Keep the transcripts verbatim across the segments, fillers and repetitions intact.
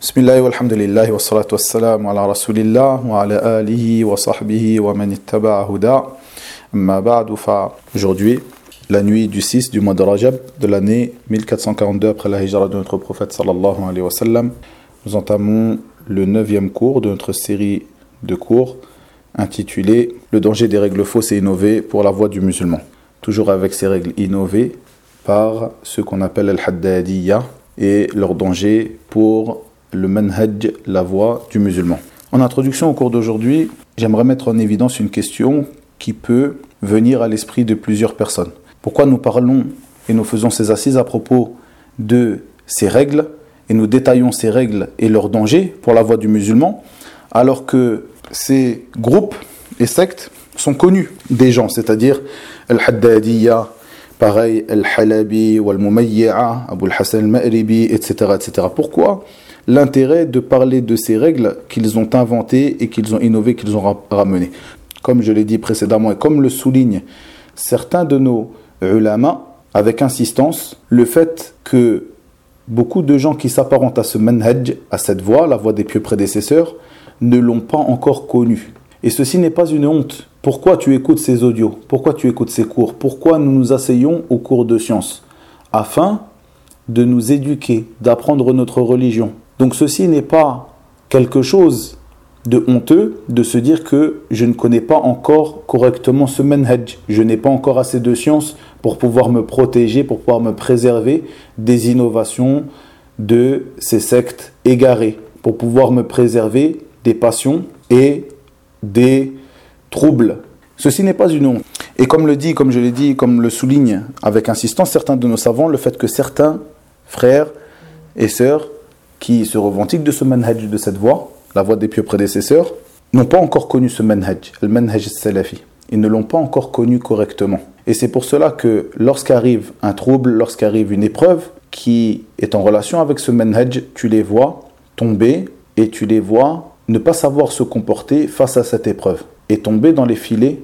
Bismillah walhamdulillah wa salatu wa salam ala rasulillah wa ala alihi wa sahbihi wa man ittaba'a huda. Amma ba'du fa aujourd'hui, la nuit du six du mois de Rajab de l'année mille quatre cent quarante-deux après la hijra de notre prophète sallallahu alayhi wa sallam, nous entamons le neuvième cours de notre série de cours intitulé Le danger des règles fausses et innovées pour la voie du musulman. Toujours avec ces règles innovées par ce qu'on appelle al-haddadiyya et leur danger pour le manhaj, la voie du musulman. En introduction au cours d'aujourd'hui, j'aimerais mettre en évidence une question qui peut venir à l'esprit de plusieurs personnes. Pourquoi nous parlons et nous faisons ces assises à propos de ces règles et nous détaillons ces règles et leurs dangers pour la voie du musulman, alors que ces groupes et sectes sont connus des gens, c'est-à-dire al-haddadiyya, pareil, al-halabi, wal-mumayyi'a, Abu al-Hasan al-Ma'ribi, et cetera, et cetera. Pourquoi l'intérêt de parler de ces règles qu'ils ont inventées et qu'ils ont innové, qu'ils ont ramenées? Comme je l'ai dit précédemment et comme le soulignent certains de nos ulama avec insistance, le fait que beaucoup de gens qui s'apparentent à ce manhaj, à cette voie, la voie des pieux prédécesseurs, ne l'ont pas encore connue. Et ceci n'est pas une honte. Pourquoi tu écoutes ces audios? Pourquoi tu écoutes ces cours? Pourquoi nous nous asseyons aux cours de sciences? Afin de nous éduquer, d'apprendre notre religion. Donc ceci n'est pas quelque chose de honteux de se dire que je ne connais pas encore correctement ce manhaj. Je n'ai pas encore assez de science pour pouvoir me protéger, pour pouvoir me préserver des innovations de ces sectes égarées, pour pouvoir me préserver des passions et des troubles. Ceci n'est pas une honte. Et comme le dit, comme je l'ai dit, comme le souligne avec insistance certains de nos savants, le fait que certains frères et sœurs qui se revendiquent de ce manhaj, de cette voie, la voie des pieux prédécesseurs, n'ont pas encore connu ce manhaj, le manhaj salafi. Ils ne l'ont pas encore connu correctement. Et c'est pour cela que lorsqu'arrive un trouble, lorsqu'arrive une épreuve qui est en relation avec ce manhaj, tu les vois tomber et tu les vois ne pas savoir se comporter face à cette épreuve et tomber dans les filets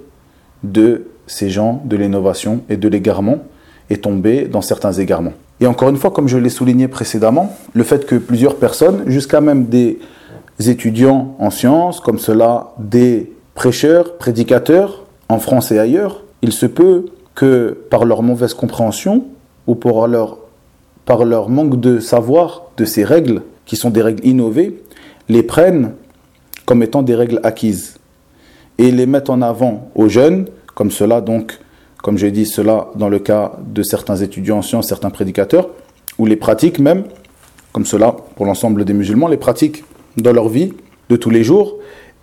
de ces gens de l'innovation et de l'égarement et tomber dans certains égarements. Et encore une fois, comme je l'ai souligné précédemment, le fait que plusieurs personnes, jusqu'à même des étudiants en sciences, comme cela des prêcheurs, prédicateurs, en France et ailleurs, il se peut que par leur mauvaise compréhension ou pour leur, par leur manque de savoir de ces règles, qui sont des règles innovées, les prennent comme étant des règles acquises et les mettent en avant aux jeunes, comme cela donc, comme j'ai dit, cela dans le cas de certains étudiants en sciences, certains prédicateurs, ou les pratiquent même, comme cela pour l'ensemble des musulmans, les pratiquent dans leur vie de tous les jours,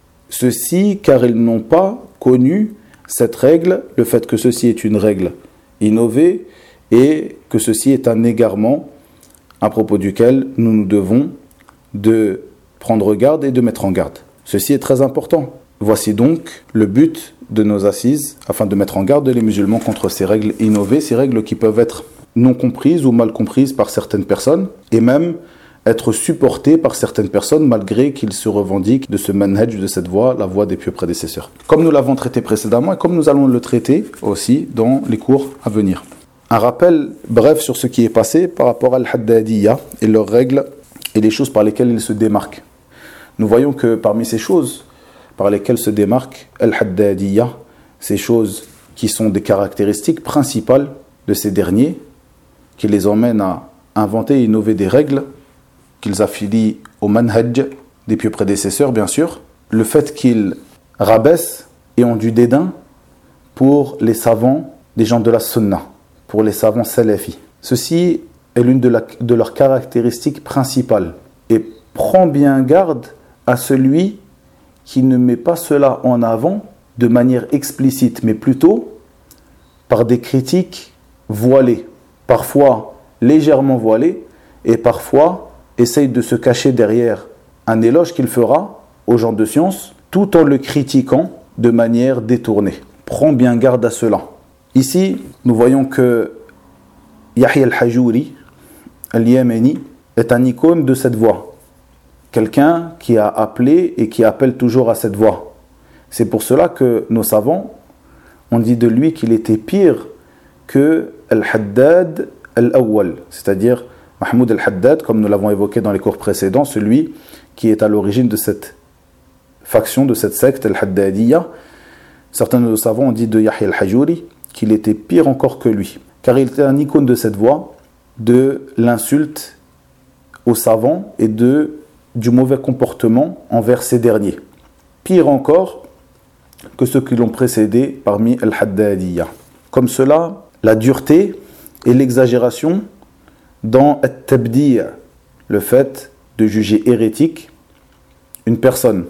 ceci car ils n'ont pas connu cette règle, le fait que ceci est une règle innovée et que ceci est un égarement à propos duquel nous nous devons de prendre garde et de mettre en garde. Ceci est très important. Voici donc le but de nos assises, afin de mettre en garde les musulmans contre ces règles innovées, ces règles qui peuvent être non comprises ou mal comprises par certaines personnes, et même être supportées par certaines personnes malgré qu'ils se revendiquent de ce manhaj, de cette voie, la voie des pieux prédécesseurs. Comme nous l'avons traité précédemment et comme nous allons le traiter aussi dans les cours à venir. Un rappel bref sur ce qui est passé par rapport à al-haddadiyya et leurs règles et les choses par lesquelles ils se démarquent. Nous voyons que parmi ces choses par lesquelles se démarque al-haddadiyya, ces choses qui sont des caractéristiques principales de ces derniers, qui les emmènent à inventer et innover des règles, qu'ils affilient au manhaj des pieux prédécesseurs, bien sûr, le fait qu'ils rabaissent et ont du dédain pour les savants des gens de la sunna, pour les savants salafis. Ceci est l'une de, la, de leurs caractéristiques principales. Et prends bien garde à celui qui ne met pas cela en avant de manière explicite, mais plutôt par des critiques voilées, parfois légèrement voilées, et parfois essaye de se cacher derrière un éloge qu'il fera aux gens de science, tout en le critiquant de manière détournée. Prends bien garde à cela. Ici, nous voyons que Yahya al-Hajuri, al-Yamani, est un icône de cette voie. Quelqu'un qui a appelé et qui appelle toujours à cette voie. C'est pour cela que nos savants ont dit de lui qu'il était pire que Al-Haddad Al-Awwal, c'est-à-dire Mahmoud al-Haddad, comme nous l'avons évoqué dans les cours précédents, celui qui est à l'origine de cette faction, de cette secte, al-Haddadiyya. Certains de nos savants ont dit de Yahya al-Hajuri qu'il était pire encore que lui, car il était un icône de cette voie, de l'insulte aux savants et de, du mauvais comportement envers ces derniers. Pire encore que ceux qui l'ont précédé parmi al-Haddadiyya. Comme cela, la dureté et l'exagération dans at-tabdi', le fait de juger hérétique une personne,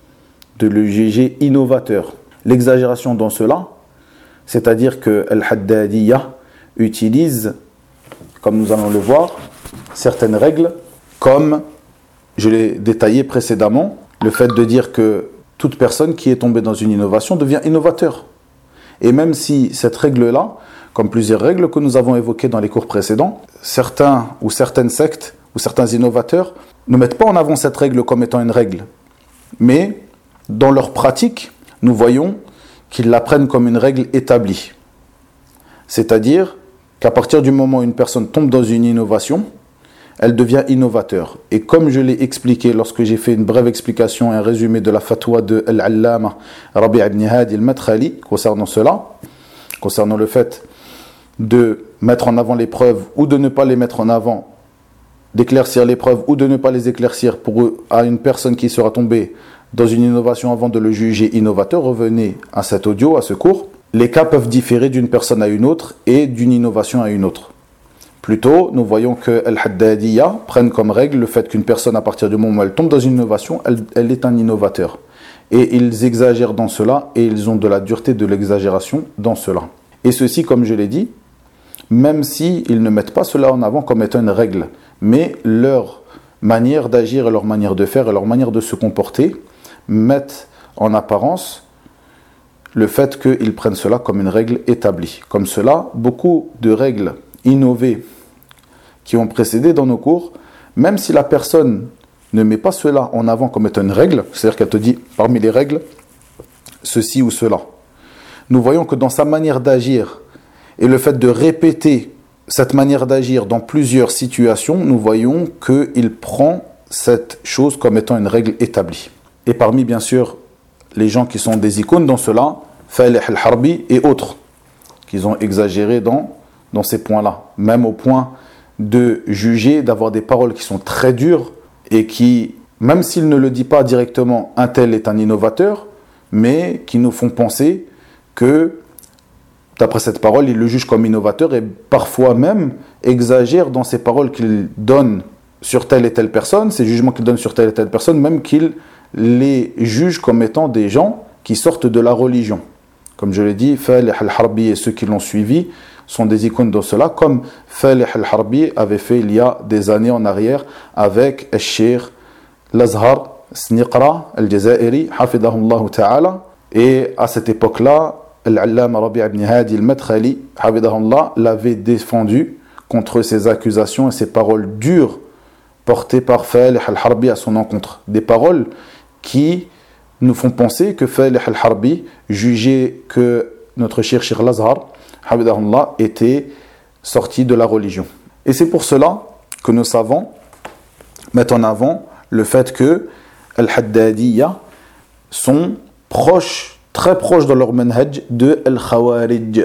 de le juger innovateur. L'exagération dans cela, c'est-à-dire que al-Haddadiyya utilise, comme nous allons le voir, certaines règles, comme je l'ai détaillé précédemment, le fait de dire que toute personne qui est tombée dans une innovation devient innovateur. Et même si cette règle-là, comme plusieurs règles que nous avons évoquées dans les cours précédents, certains ou certaines sectes ou certains innovateurs ne mettent pas en avant cette règle comme étant une règle. Mais dans leur pratique, nous voyons qu'ils la prennent comme une règle établie. C'est-à-dire qu'à partir du moment où une personne tombe dans une innovation, elle devient innovateur. Et comme je l'ai expliqué lorsque j'ai fait une brève explication et un résumé de la fatwa de Al-Allama Rabi' ibn Hadi al-Madkhali concernant cela, concernant le fait de mettre en avant les preuves ou de ne pas les mettre en avant, d'éclaircir les preuves ou de ne pas les éclaircir pour à une personne qui sera tombée dans une innovation avant de le juger innovateur, revenez à cet audio, à ce cours. Les cas peuvent différer d'une personne à une autre et d'une innovation à une autre. Plutôt, nous voyons que Al-Haddadiyya prennent comme règle le fait qu'une personne, à partir du moment où elle tombe dans une innovation, elle, elle est un innovateur. Et ils exagèrent dans cela et ils ont de la dureté, de l'exagération dans cela. Et ceci, comme je l'ai dit, même s'ils ne mettent pas cela en avant comme étant une règle, mais leur manière d'agir et leur manière de faire et leur manière de se comporter mettent en apparence le fait qu'ils prennent cela comme une règle établie. Comme cela, beaucoup de règles innovées qui ont précédé dans nos cours, même si la personne ne met pas cela en avant comme étant une règle, c'est-à-dire qu'elle te dit parmi les règles, ceci ou cela, nous voyons que dans sa manière d'agir et le fait de répéter cette manière d'agir dans plusieurs situations, nous voyons qu'il prend cette chose comme étant une règle établie. Et parmi, bien sûr, les gens qui sont des icônes dans cela, Falih al-Harbi et autres, qu'ils ont exagéré dans, dans ces points-là, même au point de juger, d'avoir des paroles qui sont très dures et qui, même s'il ne le dit pas directement, un tel est un innovateur, mais qui nous font penser que, d'après cette parole, il le juge comme innovateur et parfois même exagère dans ces paroles qu'il donne sur telle et telle personne, ces jugements qu'il donne sur telle et telle personne, même qu'il les juge comme étant des gens qui sortent de la religion. Comme je l'ai dit, Falih al-Harbi et ceux qui l'ont suivi sont des icônes dans cela, comme Falih al-Harbi avait fait il y a des années en arrière avec el Cheikh L'Azhar Sniqra al-Jazairi, hafidahullah ta'ala, et à cette époque-là, Al-Allama Rabi' ibn Hadi al-Madkhali, hafidahullah, l'avait défendu contre ces accusations et ces paroles dures portées par Falih al-Harbi à son encontre. Des paroles qui nous font penser que Falih al-Harbi jugeait que notre cher Cheikh L'Azhar, hafidahullah, était sorti de la religion. Et c'est pour cela que nos savants mettent en avant le fait que Al-Haddadiyya sont proches, très proches dans leur manhaj de Al-Khawarij.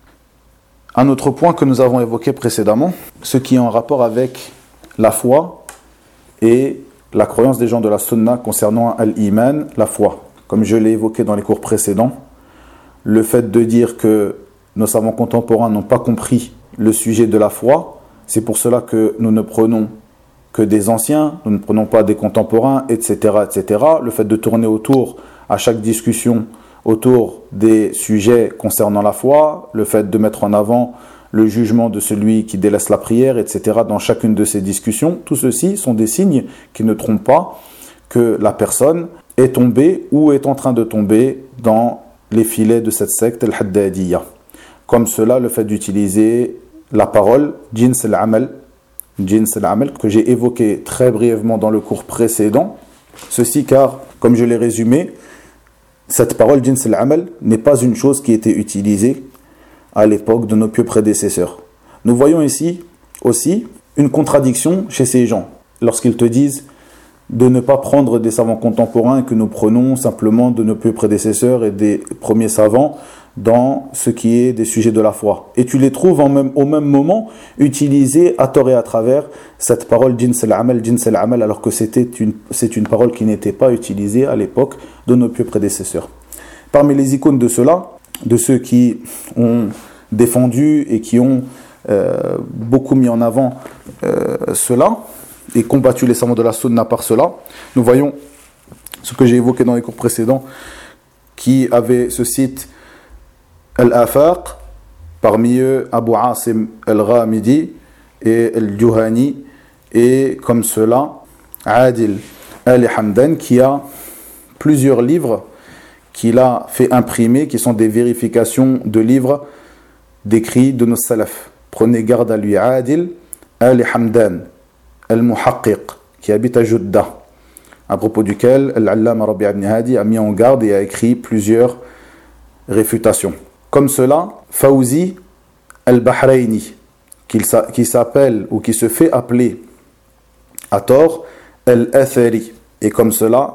Un autre point que nous avons évoqué précédemment, ce qui est en rapport avec la foi et la croyance des gens de la Sunna concernant Al-Iman, la foi. Comme je l'ai évoqué dans les cours précédents, le fait de dire que nos savants contemporains n'ont pas compris le sujet de la foi, c'est pour cela que nous ne prenons que des anciens, nous ne prenons pas des contemporains, et cetera, et cetera. Le fait de tourner autour, à chaque discussion, autour des sujets concernant la foi, le fait de mettre en avant le jugement de celui qui délaisse la prière, et cetera, dans chacune de ces discussions, tout ceci sont des signes qui ne trompent pas que la personne est tombée ou est en train de tomber dans les filets de cette secte, Al-Haddadiyya. Comme cela, le fait d'utiliser la parole, jins al-amal, jins al-amal, que j'ai évoqué très brièvement dans le cours précédent. Ceci car, comme je l'ai résumé, cette parole, jins al-amal, n'est pas une chose qui était utilisée à l'époque de nos pieux prédécesseurs. Nous voyons ici aussi une contradiction chez ces gens lorsqu'ils te disent de ne pas prendre des savants contemporains que nous prenons simplement de nos plus prédécesseurs et des premiers savants dans ce qui est des sujets de la foi. Et tu les trouves en même, au même moment utilisés à tort et à travers cette parole jins al-amal, jins al-amal, alors que c'était une, c'est une parole qui n'était pas utilisée à l'époque de nos plus prédécesseurs. Parmi les icônes de cela, de ceux qui ont défendu et qui ont euh, beaucoup mis en avant euh, cela, et combattu les savants de la sunna par cela, nous voyons ce que j'ai évoqué dans les cours précédents, qui avait ce site Al-Afaq, parmi eux Abu Asim Al-Ghamidi et Al-Juhani, et comme cela Adil Al-Hamdan, qui a plusieurs livres qu'il a fait imprimer, qui sont des vérifications de livres d'écrits de nos salaf. Prenez garde à lui, Adil Al-Hamdan Al-Muhaqqiq, qui habite à Jeddah, à propos duquel Al-Allama Rabi' ibn Hadi a mis en garde et a écrit plusieurs réfutations. Comme cela, Fawzi Al-Bahrayni, qui s'appelle ou qui se fait appeler à tort Al-Athari. Et comme cela,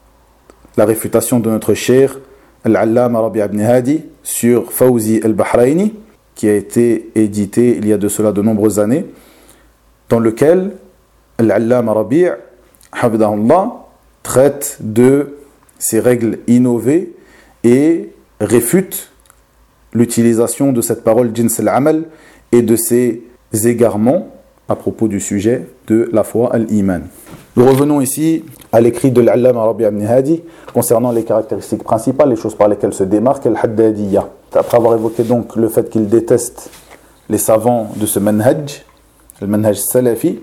la réfutation de notre cheikh Al-Allama Rabi' ibn Hadi sur Fawzi Al-Bahrayni, qui a été édité il y a de cela de nombreuses années, dans lequel Al-Allama Rabi' Hafidahullah traite de ces règles innovées et réfute l'utilisation de cette parole jins al-amal et de ses égarements à propos du sujet de la foi al-iman. Nous revenons ici à l'écrit de l'Allama Rabi' ibn Hadi concernant les caractéristiques principales, les choses par lesquelles se démarque al-Haddadiyya. Après avoir évoqué donc le fait qu'il déteste les savants de ce manhaj, le manhaj salafi,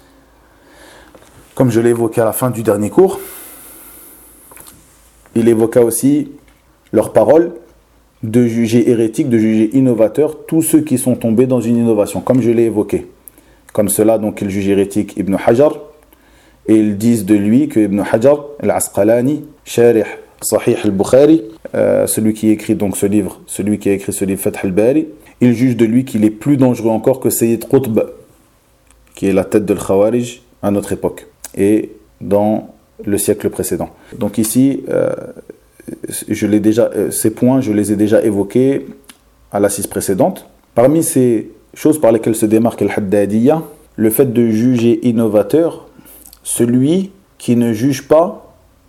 comme je l'ai évoqué à la fin du dernier cours, il évoqua aussi leurs paroles de juger hérétique, de juger innovateur tous ceux qui sont tombés dans une innovation, comme je l'ai évoqué. Comme cela, donc, ils jugent hérétique Ibn Hajar, et ils disent de lui que Ibn Hajar, al-Asqalani, Sharih Sahih al-Bukhari, euh, celui qui écrit donc ce livre, celui qui a écrit ce livre Fath al-Bari, ils jugent de lui qu'il est plus dangereux encore que Sayyid Qutb, qui est la tête de l'Khawarij à notre époque et dans le siècle précédent. Donc ici, euh, je l'ai déjà, euh, ces points, je les ai déjà évoqués à l'assise précédente. Parmi ces choses par lesquelles se démarque al-Haddadiyya, le fait de juger innovateur celui qui ne juge pas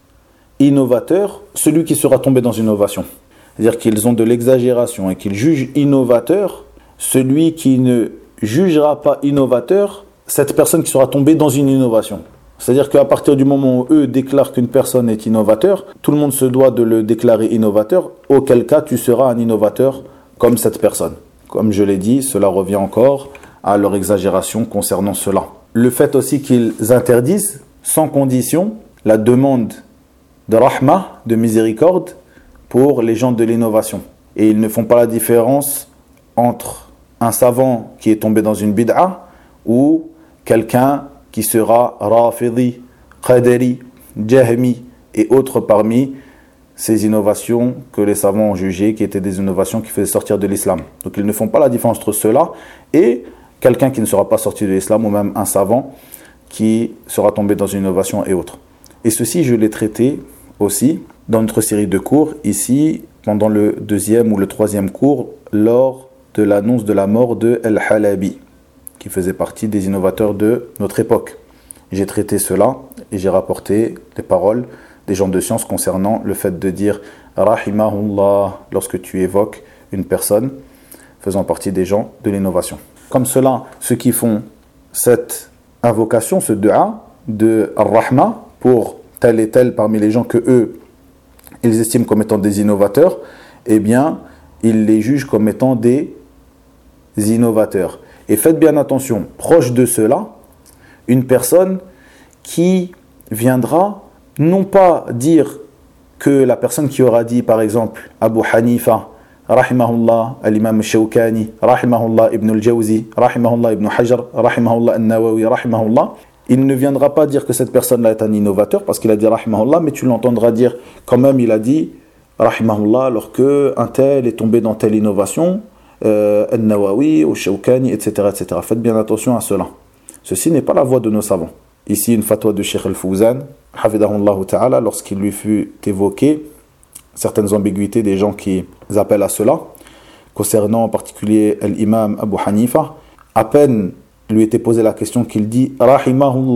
innovateur celui qui sera tombé dans une innovation. C'est-à-dire qu'ils ont de l'exagération et qu'ils jugent innovateur celui qui ne jugera pas innovateur cette personne qui sera tombée dans une innovation. C'est-à-dire qu'à partir du moment où eux déclarent qu'une personne est innovateur, tout le monde se doit de le déclarer innovateur, auquel cas tu seras un innovateur comme cette personne. Comme je l'ai dit, cela revient encore à leur exagération concernant cela. Le fait aussi qu'ils interdisent, sans condition, la demande de rahma, de miséricorde, pour les gens de l'innovation. Et ils ne font pas la différence entre un savant qui est tombé dans une bid'a ou quelqu'un qui sera rafidi, qadari, jahmi et autres parmi ces innovations que les savants ont jugées qui étaient des innovations qui faisaient sortir de l'islam. Donc ils ne font pas la différence entre cela et quelqu'un qui ne sera pas sorti de l'islam ou même un savant qui sera tombé dans une innovation et autres. Et ceci, je l'ai traité aussi dans notre série de cours, ici, pendant le deuxième ou le troisième cours, lors de l'annonce de la mort de Al-Halabi, qui faisait partie des innovateurs de notre époque. J'ai traité cela et j'ai rapporté les paroles des gens de science concernant le fait de dire « Rahimahullah » lorsque tu évoques une personne faisant partie des gens de l'innovation. Comme cela, ceux qui font cette invocation, ce dua de Ar-Rahma pour tel et tel parmi les gens que eux, ils estiment comme étant des innovateurs, eh bien, ils les jugent comme étant des innovateurs. Et faites bien attention, proche de cela, une personne qui viendra non pas dire que la personne qui aura dit par exemple Abu Hanifa, rahimahullah, al-imam al-Shawkani, rahimahullah ibn al-Jawzi, rahimahullah ibn Hajar, rahimahullah al-Nawawi, rahimahullah, il ne viendra pas dire que cette personne-là est un innovateur parce qu'il a dit rahimahullah, mais tu l'entendras dire quand même il a dit rahimahullah alors qu'un tel est tombé dans telle innovation, euh, al-Nawawi, au Shawkani, et cetera, et cetera. Faites bien attention à cela. Ceci n'est pas la voie de nos savants. Ici, une fatwa de Cheikh Al-Fawzan, hafidahullah ta'ala, lorsqu'il lui fut évoqué certaines ambiguïtés des gens qui appellent à cela, concernant en particulier l'imam Abu Hanifa, à peine lui était posé la question qu'il dit « Rahimahullah »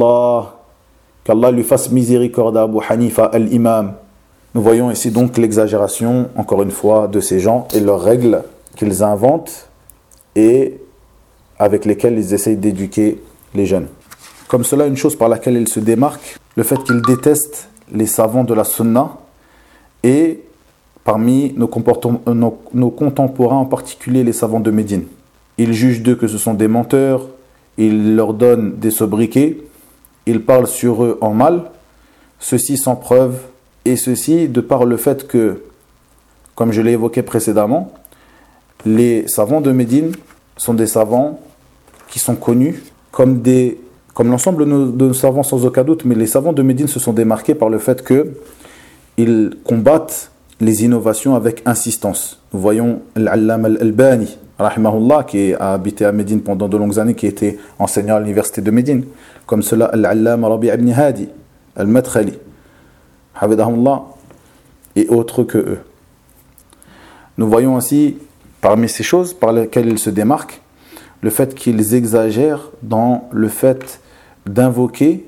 qu'Allah lui fasse miséricorde à Abu Hanifa, l'imam. Nous voyons ici donc l'exagération, encore une fois, de ces gens et leurs règles qu'ils inventent et avec lesquelles ils essayent d'éduquer les jeunes. Comme cela, une chose par laquelle ils se démarquent, le fait qu'ils détestent les savants de la sunna et parmi nos, nos, nos contemporains, en particulier les savants de Médine. Ils jugent d'eux que ce sont des menteurs, ils leur donnent des sobriquets, ils parlent sur eux en mal, ceci sans preuve, et ceci de par le fait que, comme je l'ai évoqué précédemment, les savants de Médine sont des savants qui sont connus comme, des, comme l'ensemble de nos, de nos savants sans aucun doute, mais les savants de Médine se sont démarqués par le fait qu'ils combattent les innovations avec insistance. Nous voyons l'Allama al-Albani, rahimahullah, qui a habité à Médine pendant de longues années, qui était enseignant à l'université de Médine, comme cela l'Allama Rabi' ibn Hadi, al-Madkhali, hafidahullah, et autres que eux. Nous voyons ainsi, parmi ces choses par lesquelles ils se démarquent, le fait qu'ils exagèrent dans le fait d'invoquer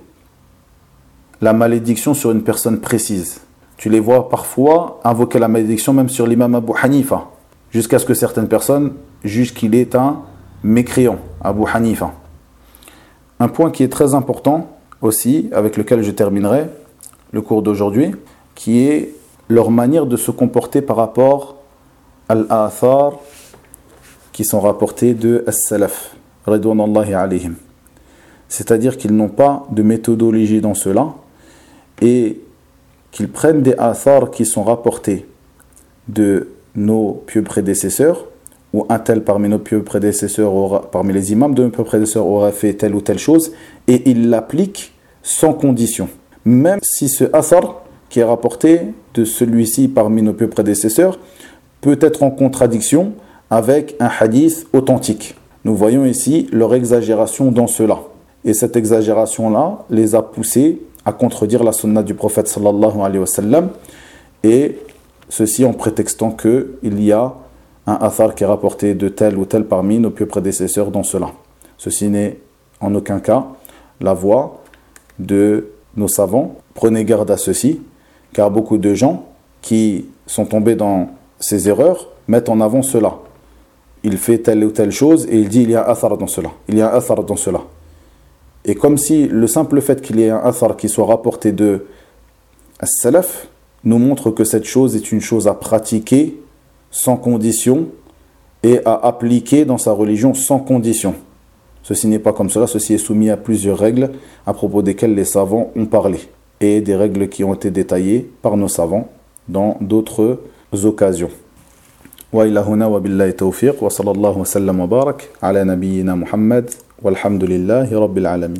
la malédiction sur une personne précise. Tu les vois parfois invoquer la malédiction même sur l'imam Abu Hanifa, jusqu'à ce que certaines personnes jugent qu'il est un mécréant, Abu Hanifa. Un point qui est très important aussi, avec lequel je terminerai le cours d'aujourd'hui, qui est leur manière de se comporter par rapport à l'Athar qui sont rapportés de As-Salaf, Ridwanullahi alayhim. C'est-à-dire qu'ils n'ont pas de méthodologie dans cela et qu'ils prennent des athars qui sont rapportés de nos pieux prédécesseurs, ou un tel parmi nos pieux prédécesseurs, aura, parmi les imams de nos pieux prédécesseurs aura fait telle ou telle chose, et ils l'appliquent sans condition. Même si ce athar qui est rapporté de celui-ci parmi nos pieux prédécesseurs peut être en contradiction avec un hadith authentique. Nous voyons ici leur exagération dans cela. Et cette exagération-là les a poussés à contredire la sunna du prophète sallallahu alayhi wa sallam, et ceci en prétextant qu'il y a un athar qui est rapporté de tel ou tel parmi nos pieux prédécesseurs dans cela. Ceci n'est en aucun cas la voie de nos savants. Prenez garde à ceci, car beaucoup de gens qui sont tombés dans ces erreurs mettent en avant cela. Il fait telle ou telle chose et il dit il y a un athar dans cela. Il y a un athar dans cela. Et comme si le simple fait qu'il y ait un athar qui soit rapporté de as-salaf nous montre que cette chose est une chose à pratiquer sans condition et à appliquer dans sa religion sans condition. Ceci n'est pas comme cela, ceci est soumis à plusieurs règles à propos desquelles les savants ont parlé, et des règles qui ont été détaillées par nos savants dans d'autres occasions. Wa ila huna wa billahi tawfiq wa sallallahu wa sallam wa barak ala nabiyyina Muhammad walhamdulillahi rabbil alamin.